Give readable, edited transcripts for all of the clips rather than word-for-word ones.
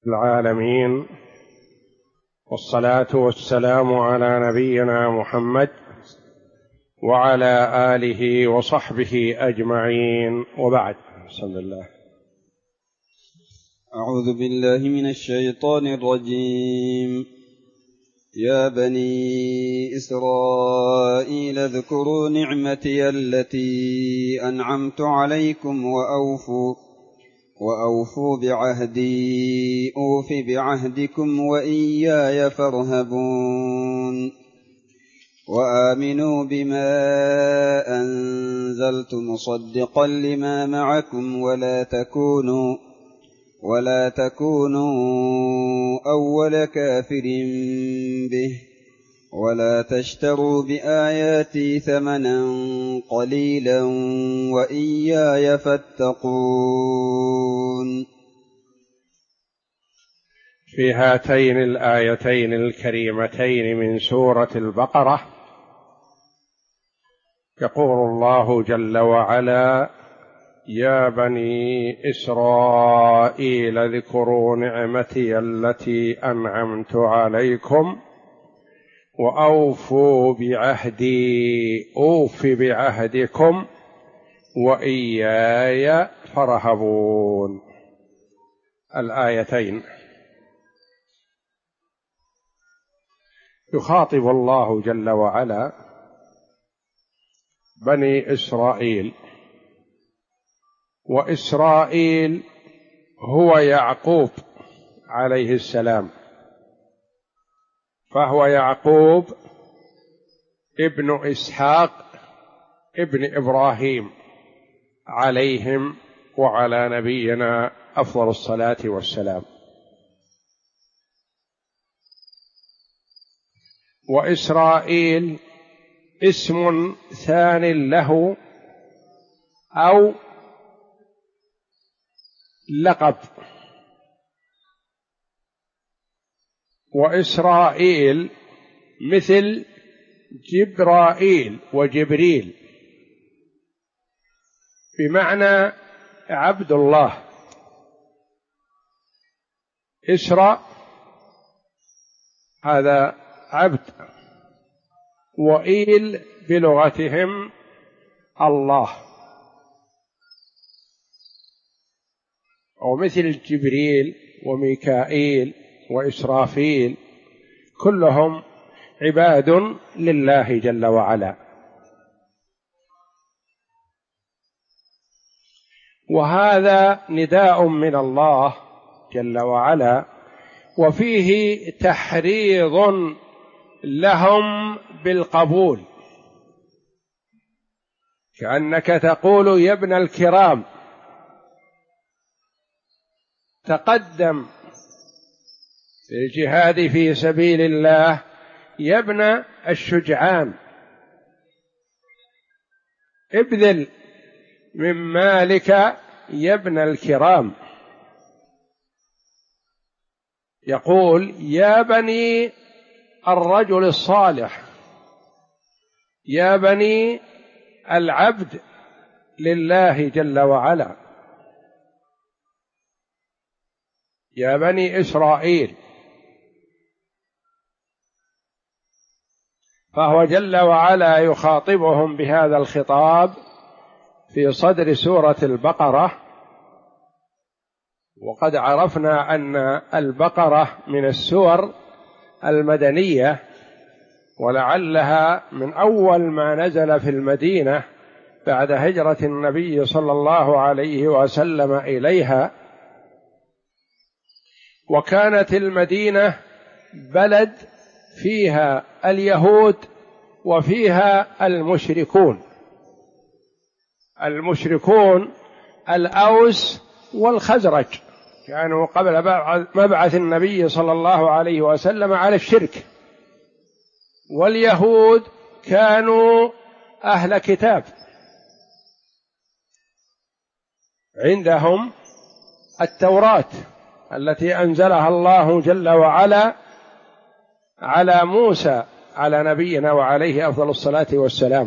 العالمين، والصلاة والسلام على نبينا محمد وعلى آله وصحبه أجمعين، وبعد. بسم الله. أعوذ بالله من الشيطان الرجيم. يا بني إسرائيل اذكروا نعمتي التي أنعمت عليكم وأوفوا بعهدي أوف بعهدكم وإياي فارهبون. وآمنوا بما أنزلت مصدقا لما معكم ولا تكونوا أول كافر به ولا تشتروا بآياتي ثمنا قليلا وإياي فاتقون. في هاتين الآيتين الكريمتين من سورة البقرة يقول الله جل وعلا: يا بني إسرائيل اذكروا نعمتي التي أنعمت عليكم وأوفوا بعهدي أوف بعهدكم وإياي فارهبون. الآيتين يخاطب الله جل وعلا بني إسرائيل، وإسرائيل هو يعقوب عليه السلام، فهو يعقوب ابن إسحاق ابن إبراهيم عليهم وعلى نبينا أفضل الصلاة والسلام. وإسرائيل اسم ثان له أو لقب، وإسرائيل مثل جبرائيل وجبريل، بمعنى عبد الله. إسراء هذا عبد، وإيل بلغتهم الله، ومثل جبريل وميكائيل وإسرافيل كلهم عباد لله جل وعلا. وهذا نداء من الله جل وعلا، وفيه تحريض لهم بالقبول، كأنك تقول: يا ابن الكرام تقدم في الجهاد في سبيل الله، يا ابن الشجعان ابذل من مالك يا ابن الكرام. يقول: يا بني الرجل الصالح، يا بني العبد لله جل وعلا، يا بني إسرائيل. فهو جل وعلا يخاطبهم بهذا الخطاب في صدر سورة البقرة. وقد عرفنا أن البقرة من السور المدنية، ولعلها من أول ما نزل في المدينة بعد هجرة النبي صلى الله عليه وسلم إليها. وكانت المدينة بلد فيها اليهود وفيها المشركون الأوس والخزرج، كانوا قبل مبعث النبي صلى الله عليه وسلم على الشرك. واليهود كانوا أهل كتاب، عندهم التوراة التي أنزلها الله جل وعلا على موسى على نبينا وعليه أفضل الصلاة والسلام.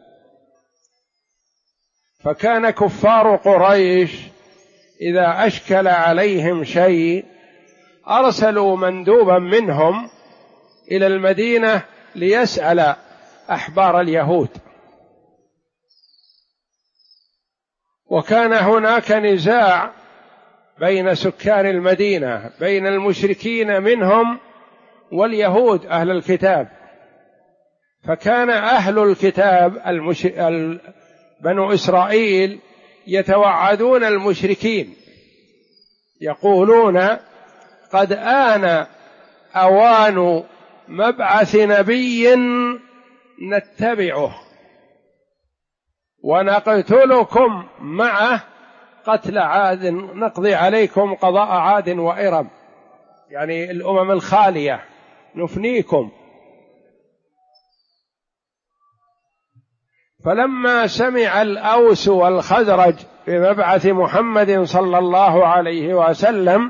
فكان كفار قريش إذا أشكل عليهم شيء أرسلوا مندوبا منهم إلى المدينة ليسأل أحبار اليهود، وكان هناك نزاع بين سكان المدينة، بين المشركين منهم واليهود أهل الكتاب. فكان أهل الكتاب بنو إسرائيل يتوعدون المشركين، يقولون قد آن أوان مبعث نبي نتبعه ونقتلكم معه قتل عاد، نقضي عليكم قضاء عاد وإرم، يعني الأمم الخالية نفنيكم. فلما سمع الأوس والخزرج بمبعث محمد صلى الله عليه وسلم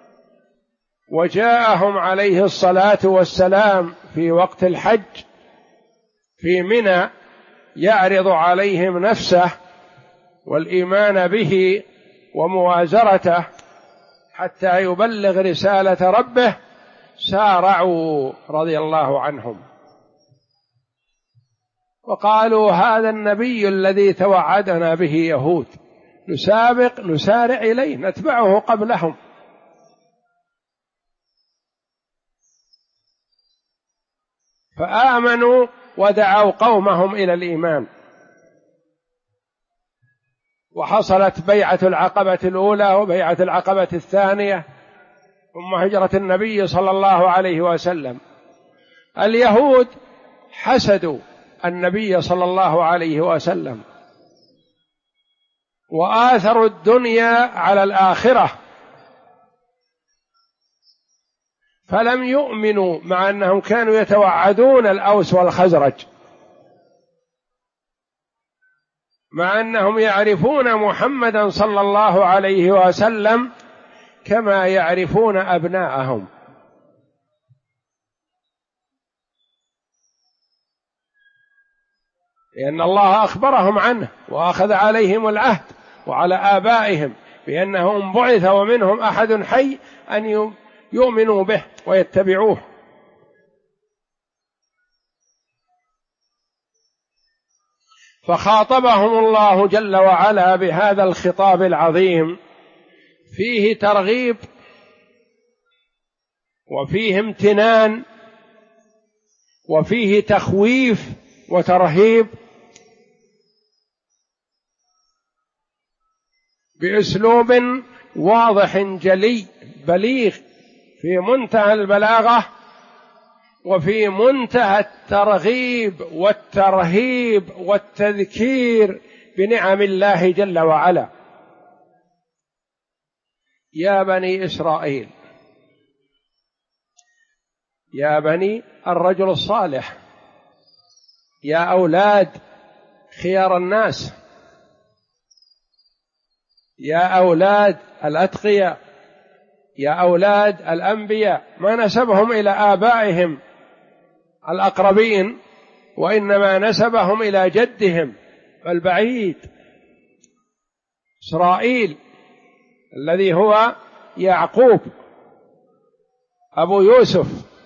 وجاءهم عليه الصلاة والسلام في وقت الحج في منى يعرض عليهم نفسه والإيمان به وموازرته حتى يبلغ رسالة ربه، سارعوا رضي الله عنهم وقالوا هذا النبي الذي توعدنا به يهود، نسارع إليه نتبعه قبلهم. فآمنوا ودعوا قومهم إلى الإيمان، وحصلت بيعة العقبة الأولى وبيعة العقبة الثانية، ثم هجرة النبي صلى الله عليه وسلم. اليهود حسدوا النبي صلى الله عليه وسلم وآثروا الدنيا على الآخرة، فلم يؤمنوا مع أنهم كانوا يتوعدون الأوس والخزرج، مع أنهم يعرفون محمدا صلى الله عليه وسلم كما يعرفون أبناءهم. لأن الله أخبرهم عنه وأخذ عليهم العهد وعلى آبائهم بأنهم بعث ومنهم أحد حي أن يؤمنوا به ويتبعوه. فخاطبهم الله جل وعلا بهذا الخطاب العظيم، فيه ترغيب وفيه امتنان وفيه تخويف وترهيب بأسلوب واضح جلي بليغ في منتهى البلاغة وفي منتهى الترغيب والترهيب والتذكير بنعم الله جل وعلا. يا بني إسرائيل، يا بني الرجل الصالح، يا أولاد خيار الناس، يا أولاد الأتقياء، يا أولاد الأنبياء، ما نسبهم إلى آبائهم الأقربين وإنما نسبهم إلى جدهم البعيد إسرائيل الذي هو يعقوب أبو يوسف.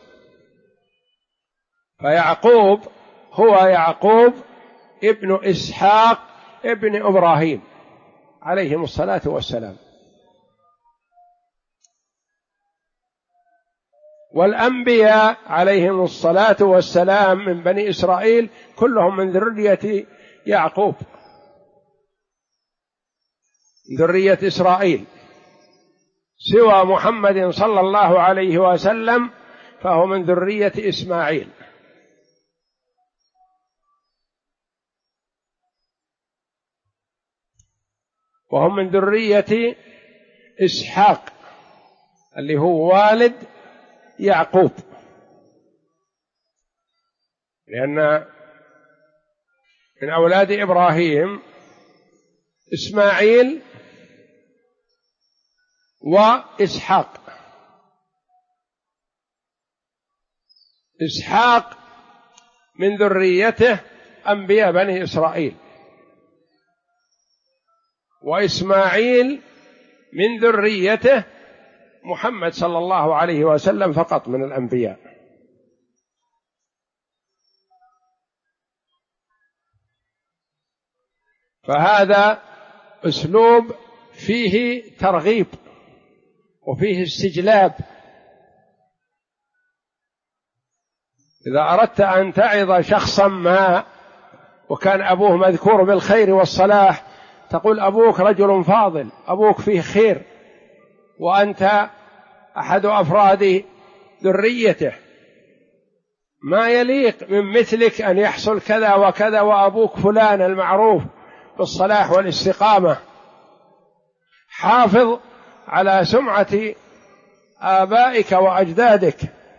فيعقوب هو يعقوب ابن إسحاق ابن إبراهيم عليهم الصلاة والسلام. والأنبياء عليهم الصلاة والسلام من بني إسرائيل كلهم من ذرية يعقوب، ذرية إسرائيل، سوى محمد صلى الله عليه وسلم فهو من ذرية إسماعيل. وهم من ذرية إسحاق اللي هو والد يعقوب، لأن من أولاد إبراهيم إسماعيل وإسحاق. إسحاق من ذريته أنبياء بني إسرائيل، وإسماعيل من ذريته محمد صلى الله عليه وسلم فقط من الأنبياء. فهذا أسلوب فيه ترغيب وفيه استجلاب. إذا أردت أن تعظ شخصا ما وكان أبوه مذكور بالخير والصلاح تقول أبوك رجل فاضل، أبوك فيه خير، وأنت أحد أفراد ذريته، ما يليق من مثلك أن يحصل كذا وكذا، وأبوك فلان المعروف بالصلاح والاستقامة. حافظ على سمعة آبائك وأجدادك.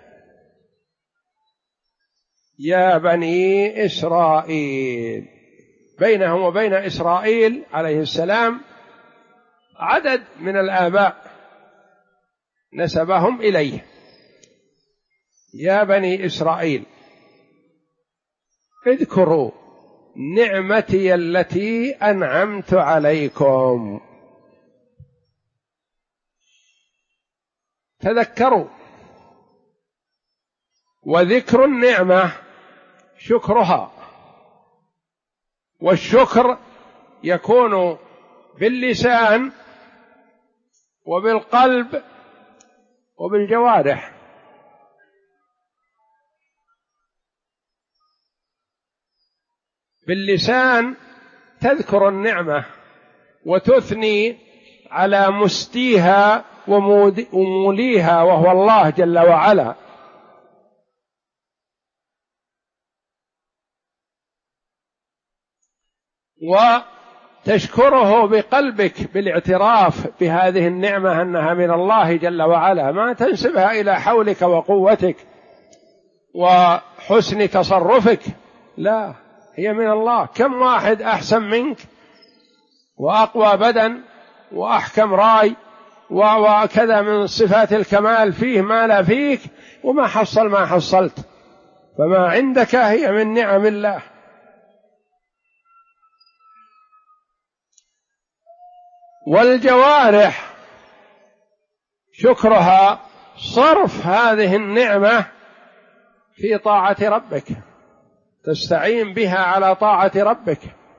يا بني إسرائيل، بينهم وبين إسرائيل عليه السلام عدد من الآباء نسبهم إليه. يا بني إسرائيل اذكروا نعمتي التي أنعمت عليكم. تذكروا. وذكر النعمة شكرها، والشكر يكون باللسان وبالقلب وبالجوارح. باللسان تذكر النعمة وتثني على مسديها وموليها وهو الله جل وعلا، وتشكره بقلبك بالاعتراف بهذه النعمة أنها من الله جل وعلا، ما تنسبها إلى حولك وقوتك وحسن تصرفك، لا، هي من الله. كم واحد أحسن منك وأقوى بدن وأحكم رأي وكذا من صفات الكمال فيه ما لا فيك، وما حصل ما حصلت، فما عندك هي من نعم الله. والجوارح شكرها صرف هذه النعمة في طاعة ربك، تستعين بها على طاعة ربك.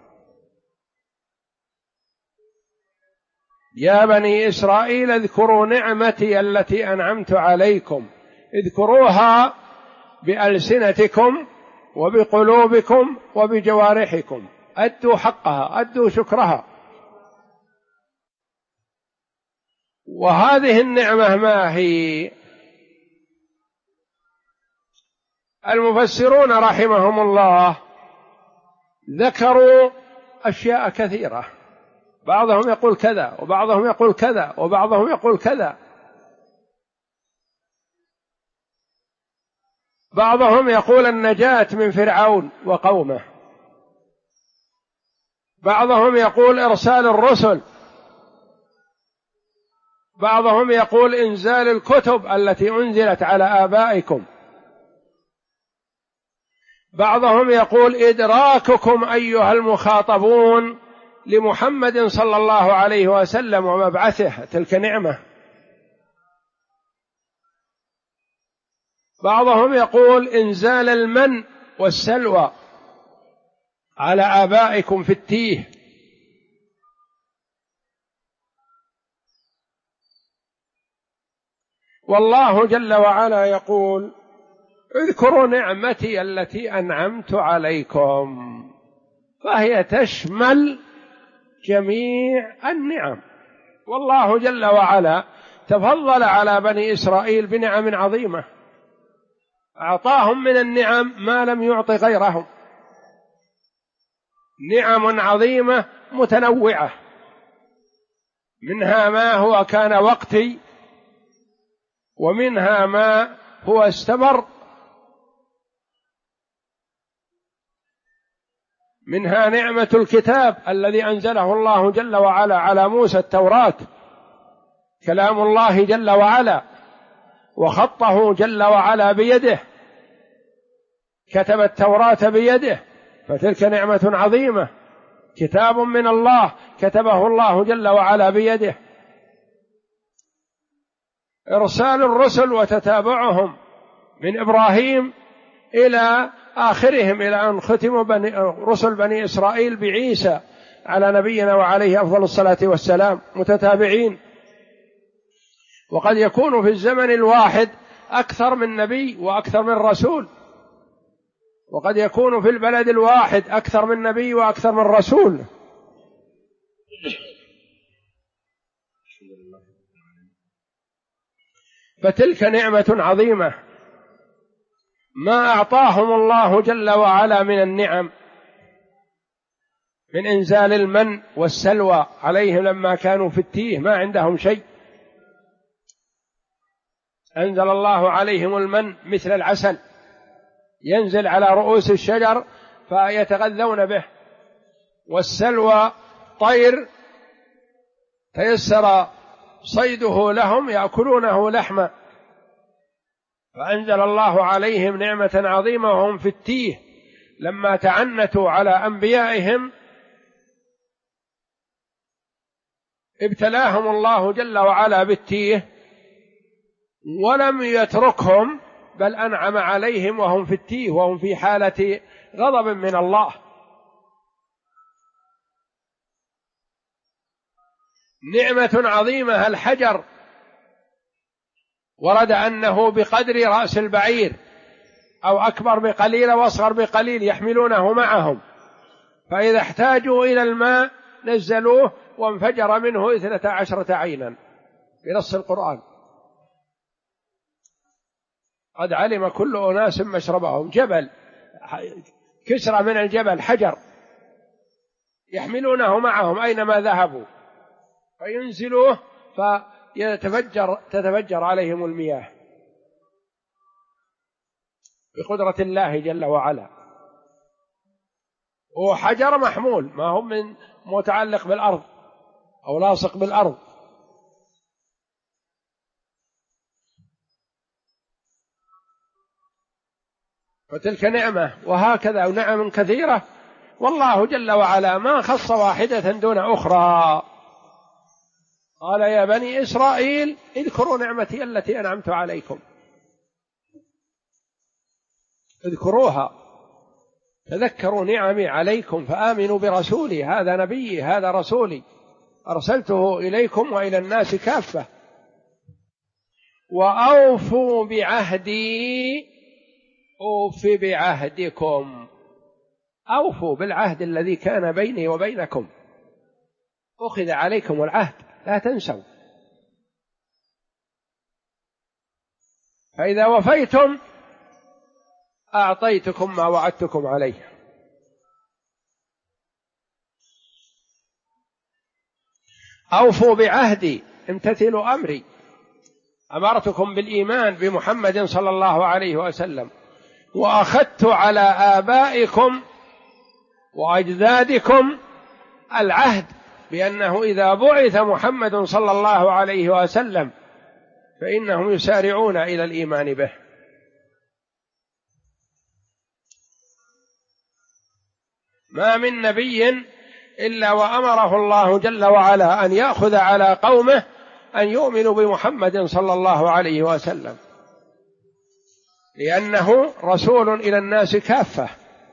يا بني إسرائيل اذكروا نعمتي التي أنعمت عليكم، اذكروها بألسنتكم وبقلوبكم وبجوارحكم، أدوا حقها، أدوا شكرها. وهذه النعمة ما هي؟ المفسرون رحمهم الله ذكروا أشياء كثيرة، بعضهم يقول كذا وبعضهم يقول كذا وبعضهم يقول كذا. بعضهم يقول النجاة من فرعون وقومه، بعضهم يقول إرسال الرسل، بعضهم يقول إنزال الكتب التي أنزلت على آبائكم، بعضهم يقول إدراككم أيها المخاطبون لمحمد صلى الله عليه وسلم ومبعثه، تلك نعمة. بعضهم يقول إنزال المن والسلوى على آبائكم في التيه. والله جل وعلا يقول اذكروا نعمتي التي أنعمت عليكم، فهي تشمل جميع النعم. والله جل وعلا تفضل على بني إسرائيل بنعم عظيمة، أعطاهم من النعم ما لم يعط غيرهم، نعم عظيمة متنوعة، منها ما هو كان وقتي، ومنها ما هو استمر، منها نعمة الكتاب الذي أنزله الله جل وعلا على موسى، التوراة كلام الله جل وعلا، وخطه جل وعلا بيده، كتب التوراة بيده، فتلك نعمة عظيمة، كتاب من الله كتبه الله جل وعلا بيده. إرسال الرسل وتتابعهم من إبراهيم إلى آخرهم إلى أن ختموا رسل بني إسرائيل بعيسى على نبينا وعليه أفضل الصلاة والسلام متتابعين. وقد يكون في الزمن الواحد أكثر من نبي وأكثر من رسول، وقد يكون في البلد الواحد أكثر من نبي وأكثر من رسول. فتلك نعمة عظيمة ما أعطاهم الله جل وعلا من النعم، من إنزال المن والسلوى عليهم لما كانوا في التيه ما عندهم شيء، أنزل الله عليهم المن مثل العسل ينزل على رؤوس الشجر فيتغذون به، والسلوى طير تيسر صيده لهم يأكلونه لحما. فأنزل الله عليهم نعمة عظيمة وهم في التيه لما تعنتوا على أنبيائهم ابتلاهم الله جل وعلا بالتيه ولم يتركهم بل أنعم عليهم وهم في التيه وهم في حالة غضب من الله. نعمة عظيمة الحجر، ورد أنه بقدر رأس البعير أو أكبر بقليل وأصغر بقليل يحملونه معهم، فإذا احتاجوا إلى الماء نزلوه وانفجر منه 12 عينا بنص القرآن. قد علم كل أناس مشربهم. جبل كسرى من الجبل حجر يحملونه معهم أينما ذهبوا فينزلوه تتفجر عليهم المياه بقدرة الله جل وعلا. وحجر محمول ما هو من متعلق بالأرض أو لاصق بالأرض. فتلك نعمة، وهكذا نعم كثيرة، والله جل وعلا ما خص واحدة دون أخرى. قال يا بني إسرائيل اذكروا نعمتي التي أنعمت عليكم، اذكروها، تذكروا نعمي عليكم فآمنوا برسولي، هذا نبيي هذا رسولي أرسلته إليكم وإلى الناس كافة. وأوفوا بعهدي أوف بعهدكم، أوفوا بالعهد الذي كان بيني وبينكم، أخذ عليكم العهد لا تنسوا. فإذا وفيتم أعطيتكم ما وعدتكم عليه. أوفوا بعهدي، امتثلوا أمري، أمرتكم بالإيمان بمحمد صلى الله عليه وسلم، وأخذت على آبائكم وأجدادكم العهد بأنه إذا بعث محمد صلى الله عليه وسلم فإنهم يسارعون إلى الإيمان به. ما من نبي إلا وأمره الله جل وعلا أن يأخذ على قومه أن يؤمنوا بمحمد صلى الله عليه وسلم، لأنه رسول إلى الناس كافة.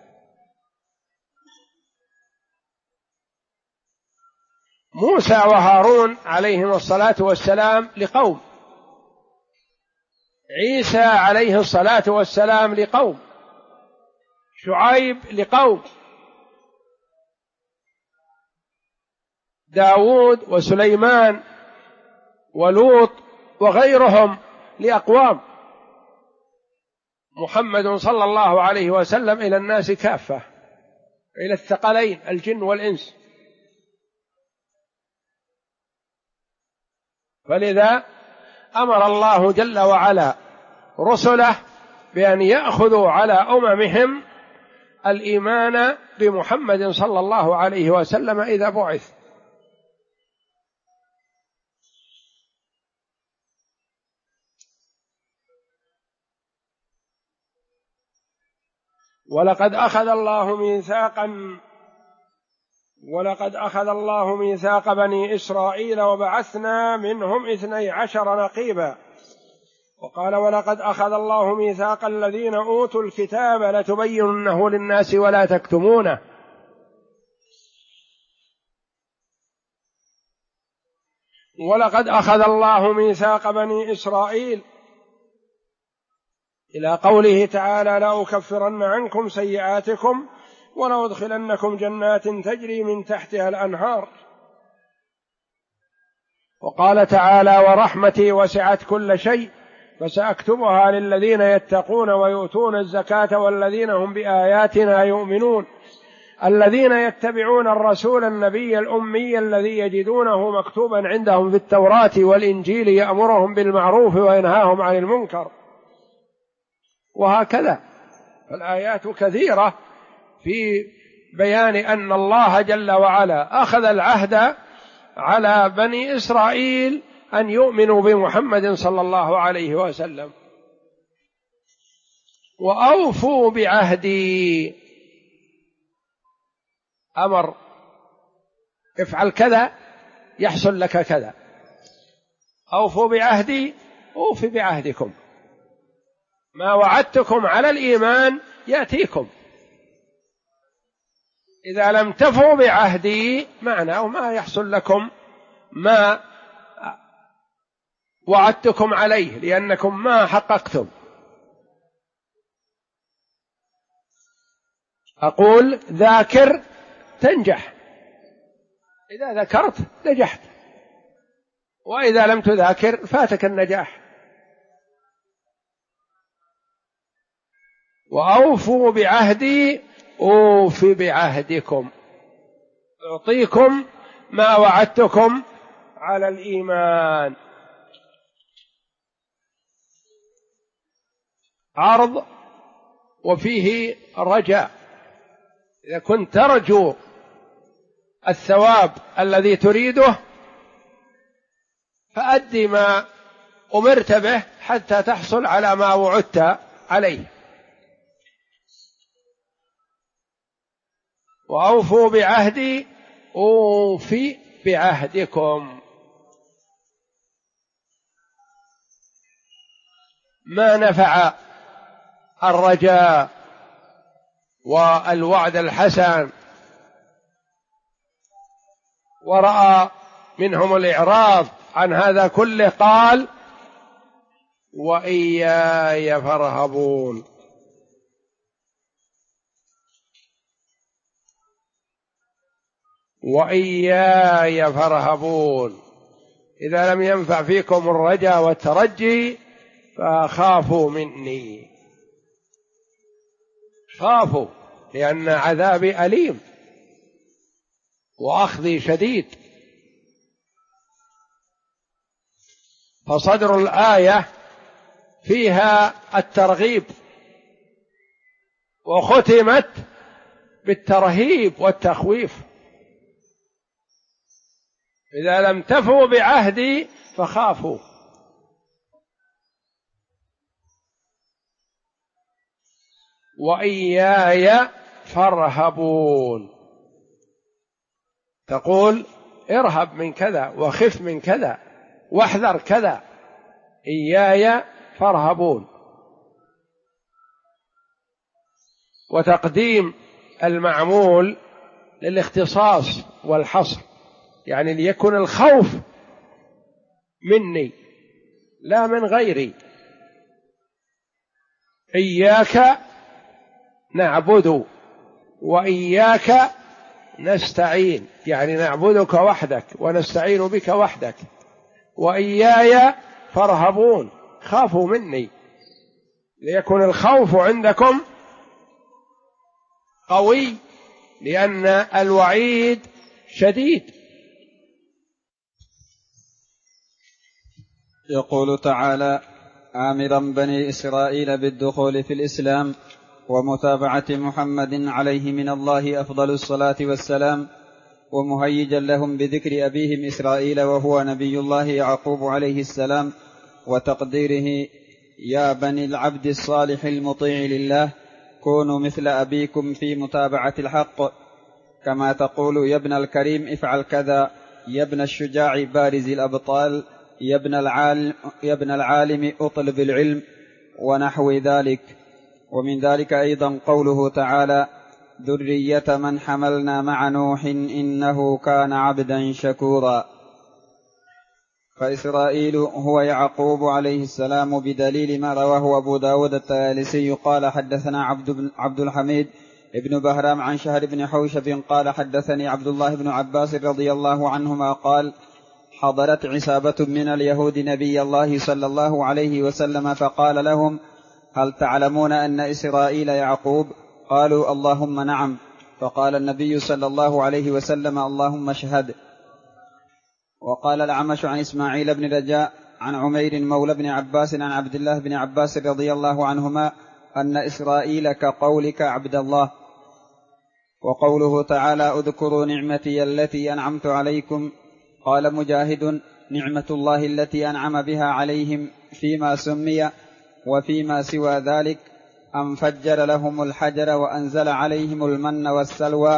موسى وهارون عليهم الصلاة والسلام لقوم، عيسى عليه الصلاة والسلام لقوم، شعيب لقوم، داود وسليمان ولوط وغيرهم لأقوام. محمد صلى الله عليه وسلم إلى الناس كافة، إلى الثقلين الجن والإنس. فلذا أمر الله جل وعلا رسله بأن يأخذوا على أممهم الإيمان بمحمد صلى الله عليه وسلم إذا بعث. ولقد أخذ الله ميثاق بني إسرائيل وبعثنا منهم 12 نقيبا وقال ولقد أخذ الله ميثاق الذين أوتوا الكتاب لتبيننه للناس ولا تكتمونه. ولقد أخذ الله ميثاق بني إسرائيل إلى قوله تعالى لأكفرن عنكم سيئاتكم ولأدخلنكم جنات تجري من تحتها الأنهار. وقال تعالى ورحمتي وسعت كل شيء فسأكتبها للذين يتقون ويؤتون الزكاة والذين هم بآياتنا يؤمنون الذين يتبعون الرسول النبي الأمي الذي يجدونه مكتوبا عندهم في التوراة والإنجيل يأمرهم بالمعروف وينهاهم عن المنكر. وهكذا الآيات كثيرة في بيان أن الله جل وعلا أخذ العهد على بني إسرائيل أن يؤمنوا بمحمد صلى الله عليه وسلم. وأوفوا بعهدي، أمر افعل كذا يحصل لك كذا. أوفوا بعهدي أوفي بعهدكم، ما وعدتكم على الإيمان يأتيكم. إذا لم تفوا بعهدي معناه ما يحصل لكم ما وعدتكم عليه لأنكم ما حققتم. أقول ذاكر تنجح، إذا ذكرت نجحت، وإذا لم تذاكر فاتك النجاح. وأوفوا بعهدي أوف بعهدكم، أعطيكم ما وعدتكم على الإيمان. عرض وفيه رجاء. إذا كنت ترجو الثواب الذي تريده فأدي ما أمرت به حتى تحصل على ما وعدت عليه. وأوفوا بعهدي أوفي بعهدكم. ما نفع الرجاء والوعد الحسن ورأى منهم الإعراض عن هذا كله قال وإياي فارهبون. وإياي فارهبون. إذا لم ينفع فيكم الرجاء والترجي فخافوا مني، خافوا لأن عذابي أليم وأخذي شديد. فصدر الآية فيها الترغيب وختمت بالترهيب والتخويف. إذا لم تفوا بعهدي فخافوا. وإياي فارهبون، تقول ارهب من كذا وخف من كذا واحذر كذا. إياي فارهبون. وتقديم المعمول للاختصاص والحصر، يعني ليكن الخوف مني لا من غيري. إياك نعبد وإياك نستعين، يعني نعبدك وحدك ونستعين بك وحدك. وإياي فارهبون، خافوا مني، ليكن الخوف عندكم قوي لأن الوعيد شديد. يقول تعالى آمرا بني إسرائيل بالدخول في الإسلام ومتابعة محمد عليه من الله أفضل الصلاة والسلام، ومهيجا لهم بذكر أبيهم إسرائيل وهو نبي الله يعقوب عليه السلام، وتقديره يا بني العبد الصالح المطيع لله كونوا مثل أبيكم في متابعة الحق، كما تقول يا ابن الكريم افعل كذا، يا ابن الشجاع بارز الأبطال يا ابن العالم اطلب العلم ونحو ذلك. ومن ذلك أيضا قوله تعالى ذرية من حملنا مع نوح إنه كان عبدا شكورا. فإسرائيل هو يعقوب عليه السلام بدليل ما رواه أبو داود الطيالسي قال حدثنا عبد الحميد ابن بهرام عن شهر بن حوشب قال حدثني عبد الله بن عباس رضي الله عنهما قال حضرت عصابة من اليهود نبي الله صلى الله عليه وسلم فقال لهم هل تعلمون أن إسرائيل يعقوب؟ قالوا اللهم نعم. فقال النبي صلى الله عليه وسلم اللهم اشهد. وقال الأعمش عن إسماعيل بن رجاء عن عمير مولى بن عباس عن عبد الله بن عباس رضي الله عنهما أن إسرائيل كقولك عبد الله. وقوله تعالى اذكروا نعمتي التي أنعمت عليكم قال مجاهد نعمة الله التي أنعم بها عليهم فيما سمي وفيما سوى ذلك أن فجر لهم الحجر وأنزل عليهم المن والسلوى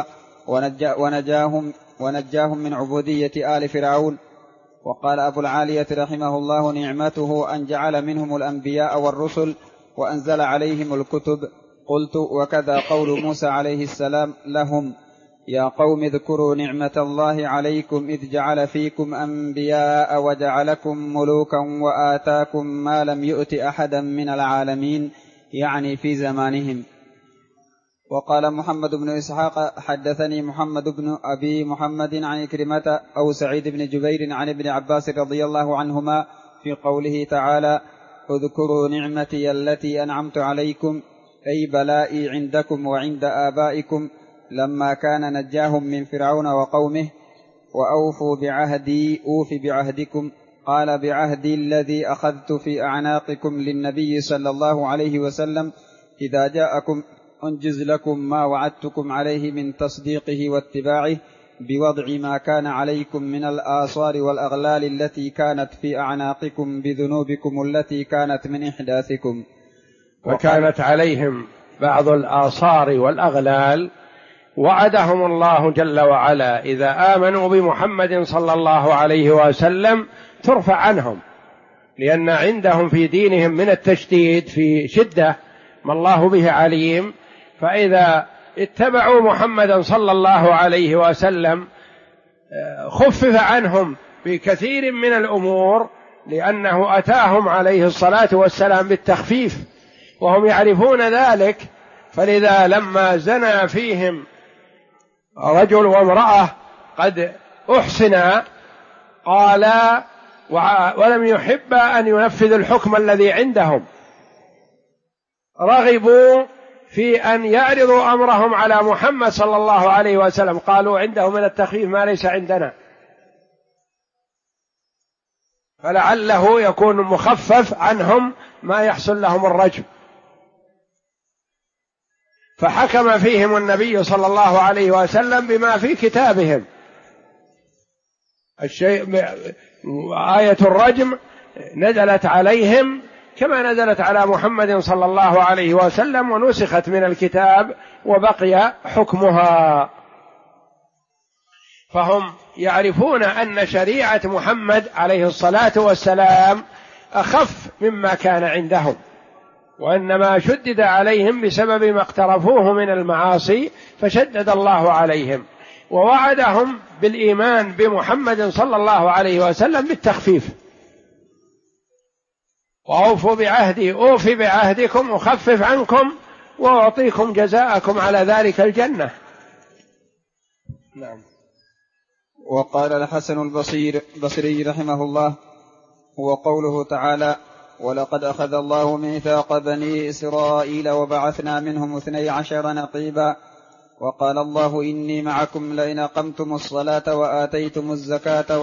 ونجاهم من عبودية آل فرعون. وقال أبو العالية رحمه الله نعمته أن جعل منهم الأنبياء والرسل وأنزل عليهم الكتب. قلت وكذا قول موسى عليه السلام لهم يا قوم اذكروا نعمة الله عليكم إذ جعل فيكم أنبياء وجعلكم ملوكا وآتاكم ما لم يؤت أحدا من العالمين يعني في زمانهم. وقال محمد بن إسحاق حدثني محمد بن أبي محمد عن إكرمة أو سعيد بن جبير عن ابن عباس رضي الله عنهما في قوله تعالى اذكروا نعمتي التي أنعمت عليكم أي بلائي عندكم وعند آبائكم لما كان نجاهم من فرعون وقومه وأوفوا بعهدي أوف بعهدكم. قال بعهدي الذي أخذت في أعناقكم للنبي صلى الله عليه وسلم إذا جاءكم أنجز لكم ما وعدتكم عليه من تصديقه واتباعه بوضع ما كان عليكم من الآصار والأغلال التي كانت في أعناقكم بذنوبكم التي كانت من إحداثكم. وكانت عليهم بعض الآصار والأغلال وعدهم الله جل وعلا إذا آمنوا بمحمد صلى الله عليه وسلم ترفع عنهم، لأن عندهم في دينهم من التشديد في شدة ما الله به عليم، فإذا اتبعوا محمدا صلى الله عليه وسلم خفف عنهم بكثير من الأمور، لأنه أتاهم عليه الصلاة والسلام بالتخفيف وهم يعرفون ذلك. فلذا لما زنى فيهم رجل وامرأة قد أحسنا قالا ولم يحب أن ينفذ الحكم الذي عندهم، رغبوا في أن يعرضوا أمرهم على محمد صلى الله عليه وسلم، قالوا عنده من التخفيف ما ليس عندنا، فلعله يكون مخفف عنهم ما يحصل لهم الرجم. فحكم فيهم النبي صلى الله عليه وسلم بما في كتابهم آية الرجم نزلت عليهم كما نزلت على محمد صلى الله عليه وسلم ونسخت من الكتاب وبقي حكمها. فهم يعرفون أن شريعة محمد عليه الصلاة والسلام أخف مما كان عندهم، وإنما شدد عليهم بسبب ما اقترفوه من المعاصي فشدد الله عليهم، ووعدهم بالإيمان بمحمد صلى الله عليه وسلم بالتخفيف. وأوفوا بعهدي أوف بعهدكم أخفف عنكم وأعطيكم جزاءكم على ذلك الجنة. نعم. وقال الحسن البصري رحمه الله هو قوله تعالى ولقد أخذ الله ميثاق بني إسرائيل وبعثنا منهم 12 نقيبا وقال الله إني معكم لئن أقمتم الصلاة وآتيتم الزكاة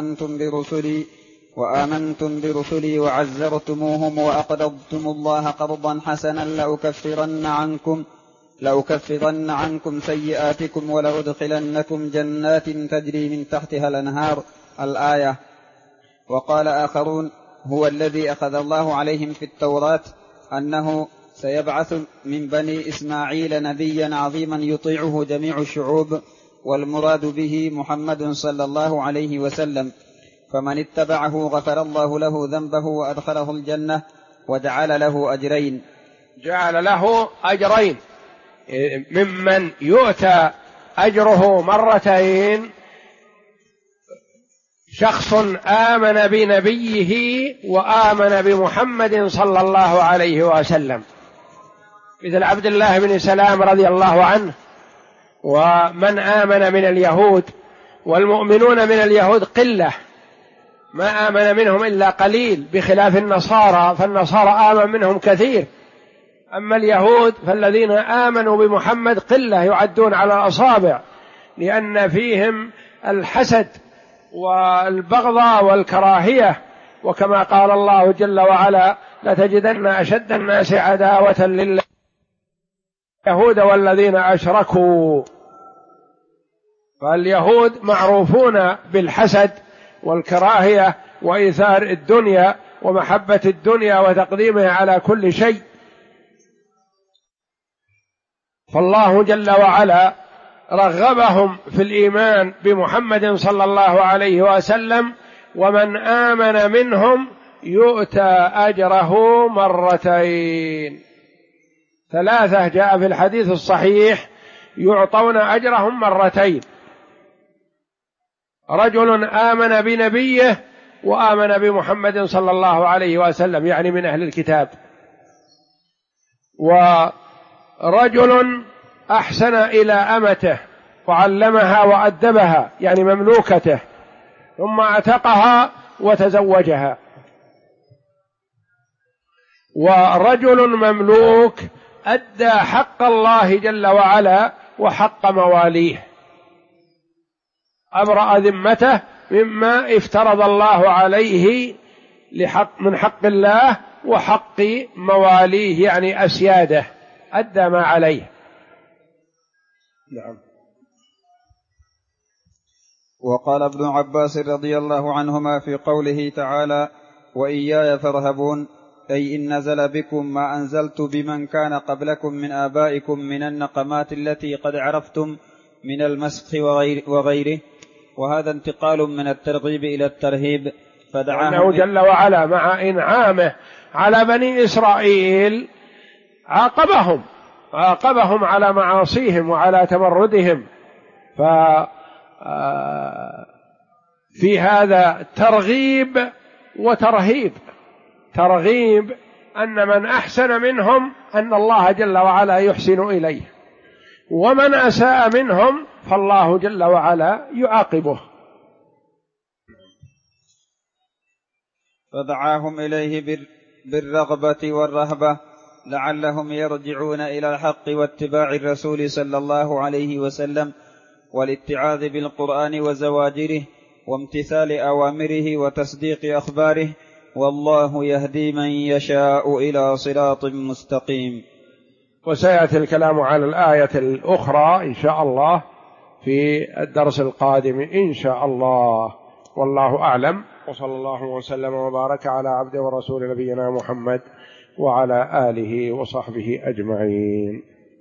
وآمنتم برسلي وعزرتموهم وأقرضتم الله قرضا حسنا لأكفرن عنكم سيئاتكم ولأدخلنكم جنات تجري من تحتها الأنهار الآية. وقال آخرون هو الذي أخذ الله عليهم في التوراة أنه سيبعث من بني إسماعيل نبيا عظيما يطيعه جميع الشعوب، والمراد به محمد صلى الله عليه وسلم. فمن اتبعه غفر الله له ذنبه وأدخله الجنة وجعل له أجرين. جعل له أجرين، ممن يؤتى أجره مرتين شخص آمن بنبيه وآمن بمحمد صلى الله عليه وسلم، مثل عبد الله بن سلام رضي الله عنه، ومن آمن من اليهود. والمؤمنون من اليهود قلة، ما آمن منهم إلا قليل، بخلاف النصارى، فالنصارى آمن منهم كثير. أما اليهود فالذين آمنوا بمحمد قلة، يعدون على الأصابع، لأن فيهم الحسد والبغضاء والكراهية. وكما قال الله جل وعلا: لتجدن أشد الناس عداوة لله اليهود والذين أشركوا. فاليهود معروفون بالحسد والكراهية وإيثار الدنيا ومحبة الدنيا وتقديمها على كل شيء. فالله جل وعلا رغبهم في الإيمان بمحمد صلى الله عليه وسلم، ومن آمن منهم يؤتى أجره مرتين. 3 جاء في الحديث الصحيح يعطون أجرهم مرتين: رجل آمن بنبيه وآمن بمحمد صلى الله عليه وسلم، يعني من أهل الكتاب، ورجل أحسن إلى أمته وعلمها وأدبها، يعني مملوكته، ثم اعتقها وتزوجها، ورجل مملوك أدى حق الله جل وعلا وحق مواليه، أبرأ ذمته مما افترض الله عليه من حق الله وحق مواليه، يعني أسياده، أدى ما عليه. نعم. وقال ابن عباس رضي الله عنهما في قوله تعالى: وإياي فارهبون، أي إن نزل بكم ما أنزلت بمن كان قبلكم من آبائكم من النقمات التي قد عرفتم من المسخ وغيره. وهذا انتقال من الترغيب إلى الترهيب، فدعاهم جل وعلا مع إنعامه على بني إسرائيل عاقبهم على معاصيهم وعلى تمردهم. في هذا ترغيب وترهيب. ترغيب أن من أحسن منهم أن الله جل وعلا يحسن إليه، ومن أساء منهم فالله جل وعلا يعاقبه. فدعاهم إليه بالرغبة والرهبة لعلهم يرجعون إلى الحق واتباع الرسول صلى الله عليه وسلم، والاتعاظ بالقرآن وزواجره، وامتثال أوامره وتصديق أخباره، والله يهدي من يشاء إلى صراط مستقيم. وسيأتي الكلام على الآية الأخرى إن شاء الله في الدرس القادم إن شاء الله، والله أعلم، وصلى الله وسلم وبارك على عبده ورسول نبينا محمد وعلى آله وصحبه أجمعين.